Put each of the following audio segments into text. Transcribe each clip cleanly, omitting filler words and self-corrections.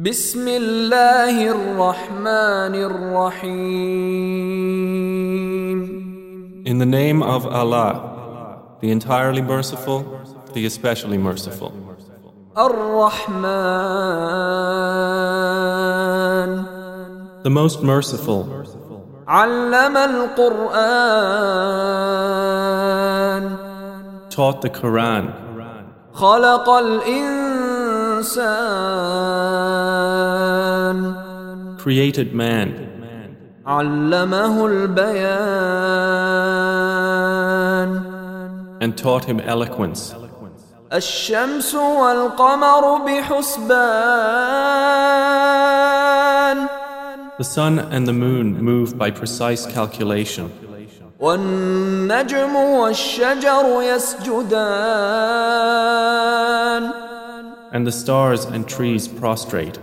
بسم الله الرحمن الرحيم. In the name of Allah, the entirely merciful, the especially merciful. الرحمن The most merciful, علم القرآن taught the Quran, خلق الإنسان created man, علمه البيان and taught him eloquence. الشمس والقمر بحسبان The sun and the moon move by precise calculation, والنجم والشجر يسجدان and the stars and trees prostrate.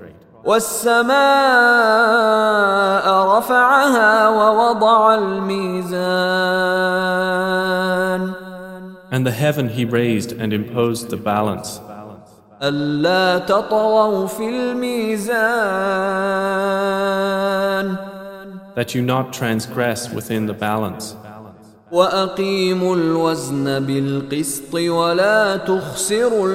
والسماء رفعها ووضع الميزان And the heaven he raised and imposed the balance, ألا تطغوا في الميزان that you not transgress within the balance. وأقيموا الوزن بالقسط ولا تخسروا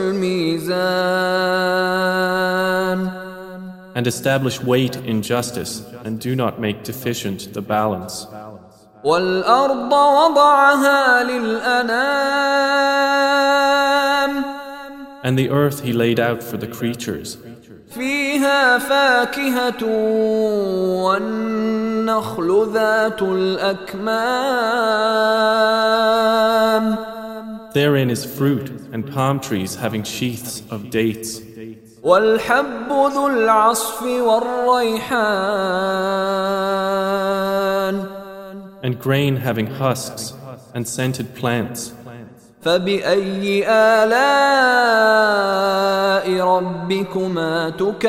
الميزان And establish weight in justice, and do not make deficient the balance. والأرض وضعها للأنام And the earth he laid out for the creatures. فيها فاكهة والنخل ذات الأكمام Therein is fruit, and palm trees having sheaths of dates, والحب ذو العصف والريحان and grain having husks, and scented plants. فبأي آلاء ربكما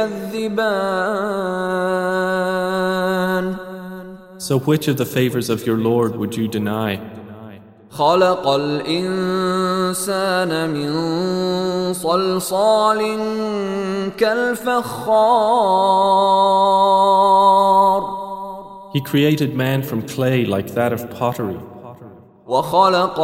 تكذبان So which of the favors of your Lord would you deny? خلق الإنسان من صلصال كالفخار He created man from clay like that of pottery, وخلق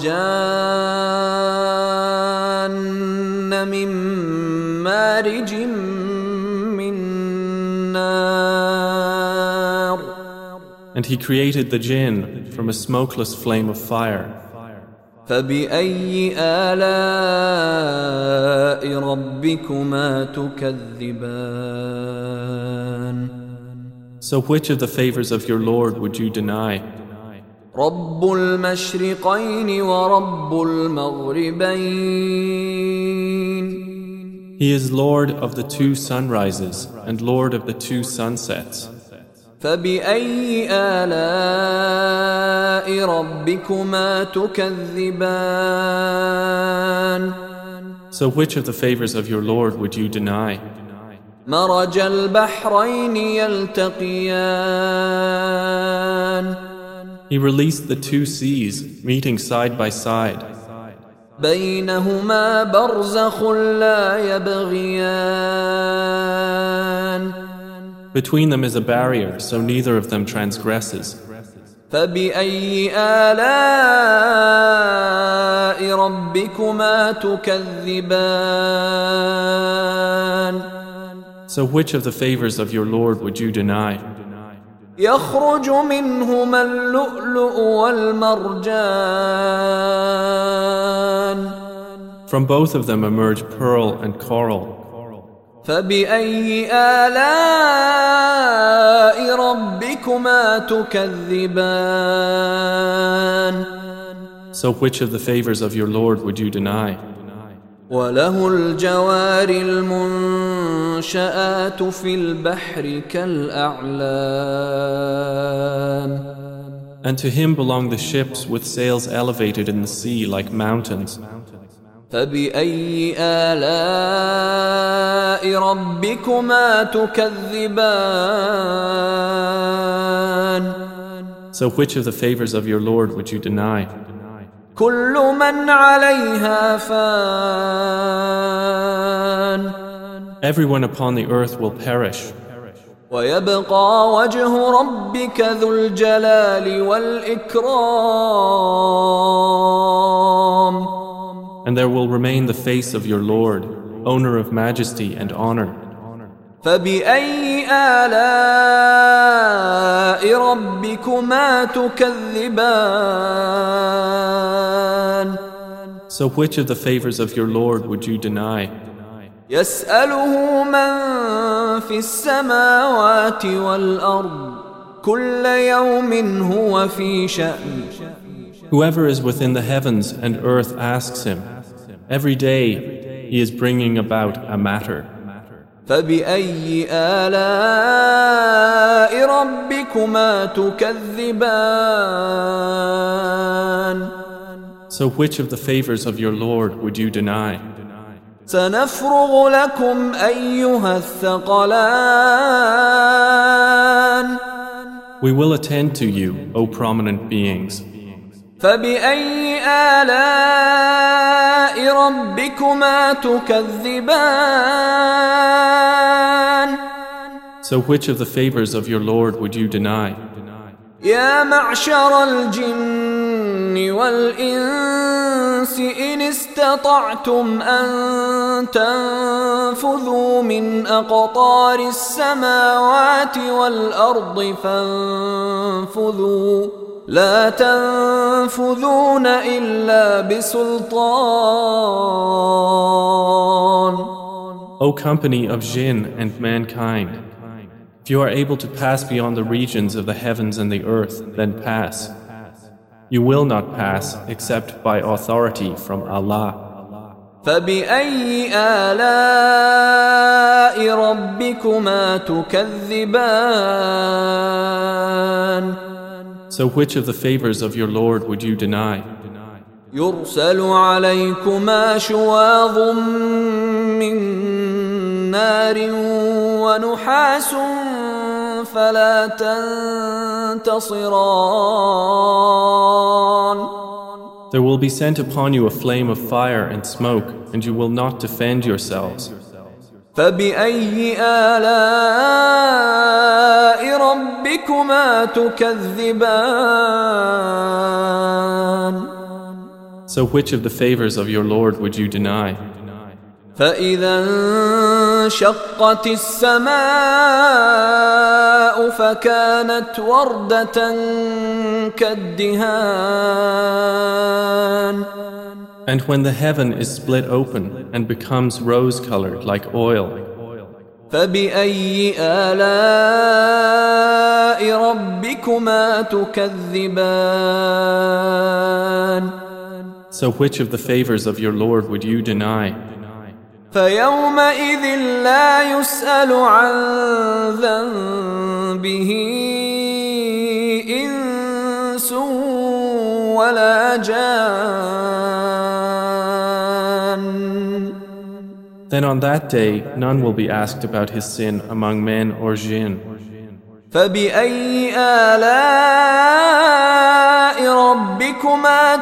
الجان من مارج من نار and he created the jinn from a smokeless flame of fire. فبأي آلاء ربكما تكذبان So which of the favors of your Lord would you deny? رب المشرقين ورب المغربين He is Lord of the two sunrises and Lord of the two sunsets. فبأي آلاء ربكما تكذبان So which of the favors of your Lord would you deny? مرج البحرين يلتقيان He released the two seas, meeting side by side. بينهما برزخ لا يبغيان Between them is a barrier, so neither of them transgresses. فبأي آلاء ربكما تكذبان So which of the favors of your Lord would you deny? يخرج منهما اللؤلؤ والمرجان From both of them emerge pearl and coral. فبأي آلاء ربكما تكذبان So which of the favors of your Lord would you deny? وله الجوار المنشآت في البحر كالأعلام And to him belong the ships with sails elevated in the sea like mountains. فبأي آلاء ربكما تكذبان So which of the favors of your Lord would you deny? كل من عليها فان Everyone upon the earth will perish, ويبقى وجه ربك ذو الجلال والإكرام. and there will remain the face of your Lord, owner of majesty and honor. فبأي آلاء ربكما تكذبان. So which of the favors of your Lord would you deny? يسأله من في السماوات والأرض كل يوم هو في شأن. Whoever is within the heavens and earth asks him. Every day he is bringing about a matter. فبأي آلاء ربكما تكذبان. So which of the favors of your Lord would you deny? سنفرغ لكم أيها الثقلان. We will attend to you, O prominent beings. فبأي آلاء ربكما تكذبان. So which of the favors of your Lord would you deny? يا معشر الجن والإنس إن استطعتم أن تنفذوا من أقطار السماوات والأرض فانفذوا لا تنفذون إلا بسلطان. O company of jinn and mankind, if you are able to pass beyond the regions of the heavens and the earth, then pass. You will not pass except by authority from Allah. فبأي آلاء ربكما تكذبان. So which of the favors of your Lord would you deny? يرسل عليكما شواظ من نار ونحاس فلا تنتصران. There will be sent upon you a flame of fire and smoke, and you will not defend yourselves. فبأي آلاء ربكما تكذبان. So which of the favors of your Lord would you deny? فإذا انشقت السماء فكانت وردة كالدهان. And when the heaven is split open and becomes rose-colored like oil, فبأي آلاء ربكما تكذبان. so which of the favors of your Lord would you deny? فيومئذ لا يسأل عن ذنبه إنس ولا جان. Then on that day none will be asked about his sin among men or jinn. فبأي آلاء ربكما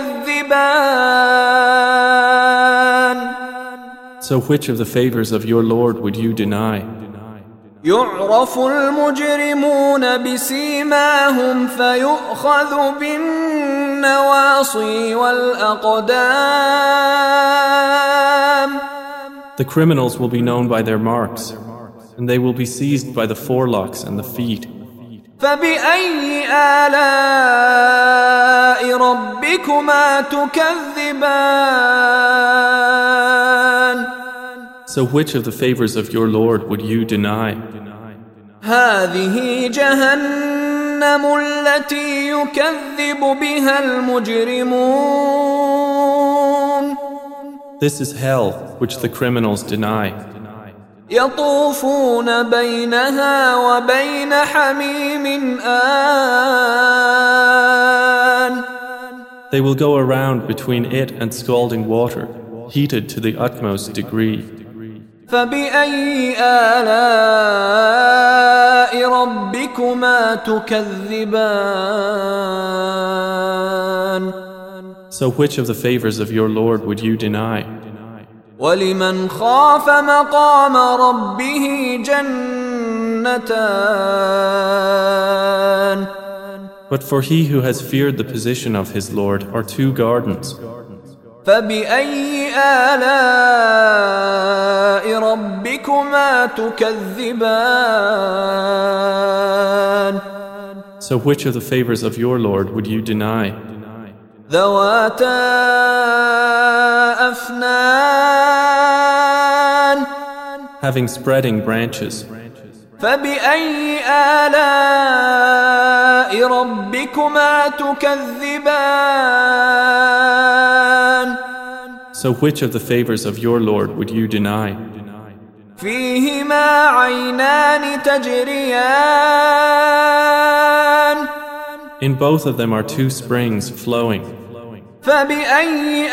تكذبان. So which of the favors of your Lord would you deny? يعرف المجرمون بسيماهم فيؤخذ بالنواصي والأقدام. The criminals will be known by their marks, and they will be seized by the forelocks and the feet. فبأي آلاء ربكما تكذبان. So which of the favors of your Lord would you deny? هذه جهنم التي يكذب بها المجرمون. This is hell which the criminals deny. يطوفون بينها وبين حميم آن. They will go around between it and scalding water, heated to the utmost degree. فبأي آلاء ربكما تكذبان. So which of the favors of your Lord would you deny? ولمن خاف مقام ربه جنتان. But for he who has feared the position of his Lord are two gardens. فبأي آلاء ربكما تكذبان. So which of the favors of your Lord would you deny? ذواتا أفنان. Having spreading branches. فبأي آلاء ربكما تكذبان. So which of the favors of your Lord would you deny? فيهما عينان تجريان. In both of them are two springs flowing. فبأي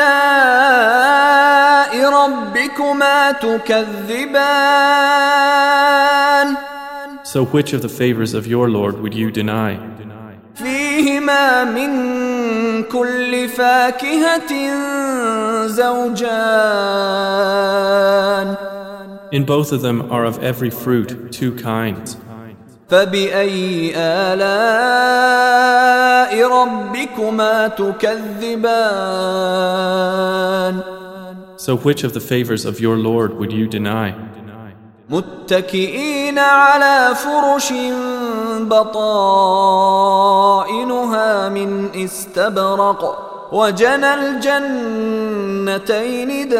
آلاء ربكما تكذبان. So which of the favors of your Lord would you deny? فيهما من كل فاكهة زوجان. In both of them are of every fruit two kinds. فبأي آلاء ربكما تكذبان. So which of the favors of your Lord would you deny? متكئين على فرش بطائنها من استبرق وجنى الجنتين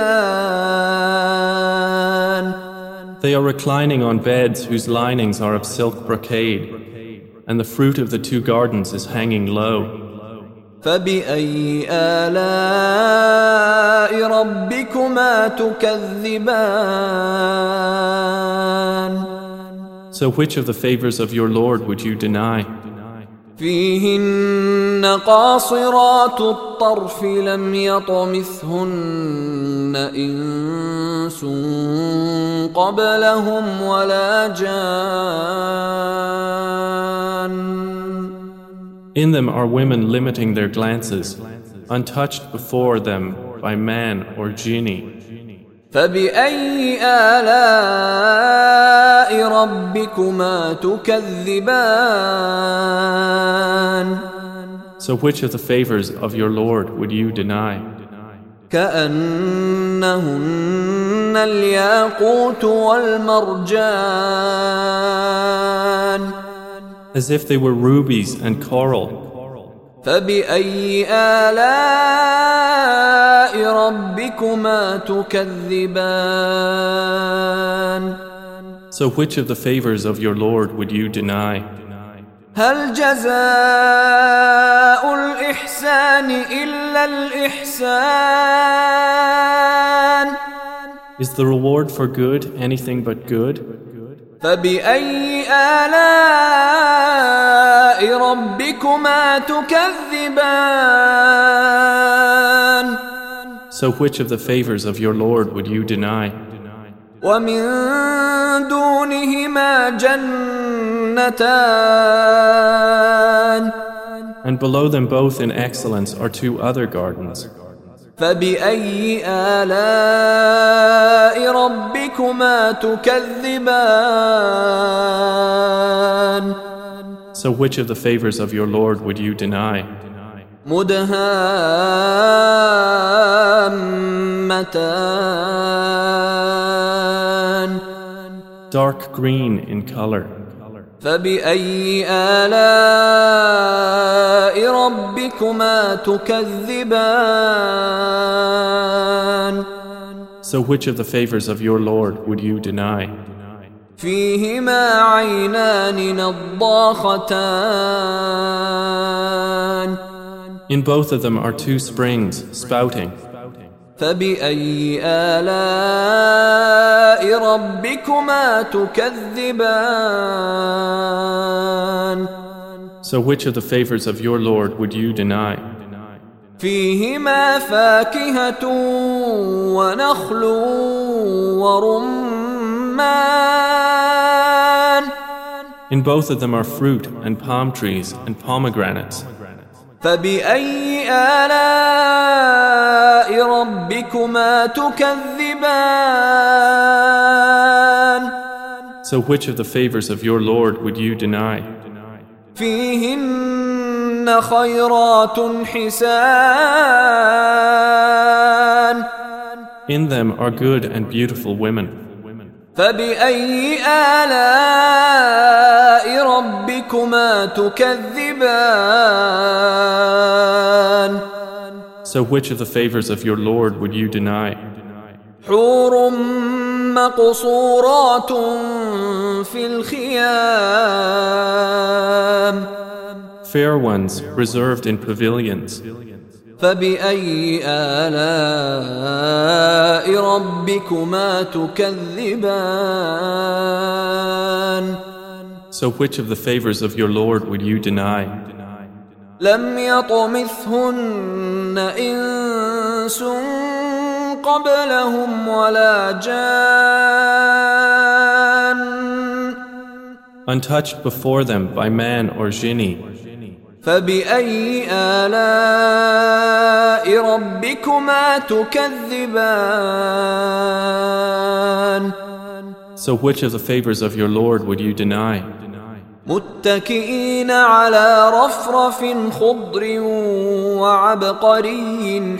دان. They are reclining on beds whose linings are of silk brocade, and the fruit of the two gardens is hanging low. فبأي آلاء ربكما تكذبان. So which of the favors of your Lord would you deny? فيهن قاصرات الطرف لم يطمثهن إنس قبلهم ولا جان. In them are women limiting their glances, untouched before them by man or genie. فبأي آلاء ربكما تكذبان. So which of the favors of your Lord would you deny? كأنهن الياقوت والمرجان. As if they were rubies and coral. فبأي آلاء ربكما تكذبان. So which of the favors of your Lord would you deny? هل جزاء الإحسان إلا الإحسان. Is the reward for good anything but good? فبأي آلاء ربكما تكذبان. So which of the favors of your Lord would you deny? ومن دونهما جنتان. And below them both in excellence are two other gardens. فبأي آلاء ربكما تكذبان. So which of the favors of your Lord would you deny? مدهامتان. Dark green in color. فبأي آلاء ربكما تكذبان. So which of the favors of your Lord would you deny? فيهما عينان نضاختان. In both of them are two springs spouting. فبأي آلاء ربكما تكذبان. So which of the favors of your Lord would you deny? فيهما فاكهة ونخل ورمان. In both of them are fruit and palm trees and pomegranates. فبأي آلاء ربكما تكذبان So which of the favors of your Lord would you deny? فيهن خيرات حسان In them are good and beautiful women. فبأي آلاء ربكما تكذبان So which of the favors of your Lord would you deny? حور مقصورات في الخيام Fair ones reserved in pavilions. فبأي آلاء ربكما تكذبان So which of the favors of your Lord would you deny? لم يطمثهن إنس قبلهم ولا جان Untouched before them by man or genie. فبأي آلاء ربكما تكذبان So which of the favors of your Lord would you deny? متكئين على رفرف خضر وعبقري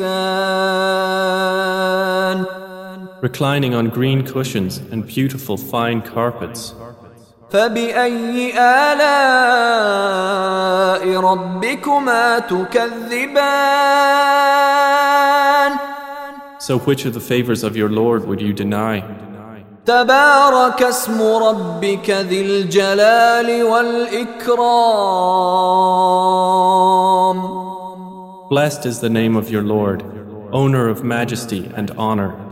حسان Reclining on green cushions and beautiful fine carpets. فبأي آلاء ربكما تكذبان So which of the favors of your Lord would you deny? تبارك اسم ربك ذي الجلال والإكرام Blessed is the name of your Lord, owner of majesty and honor.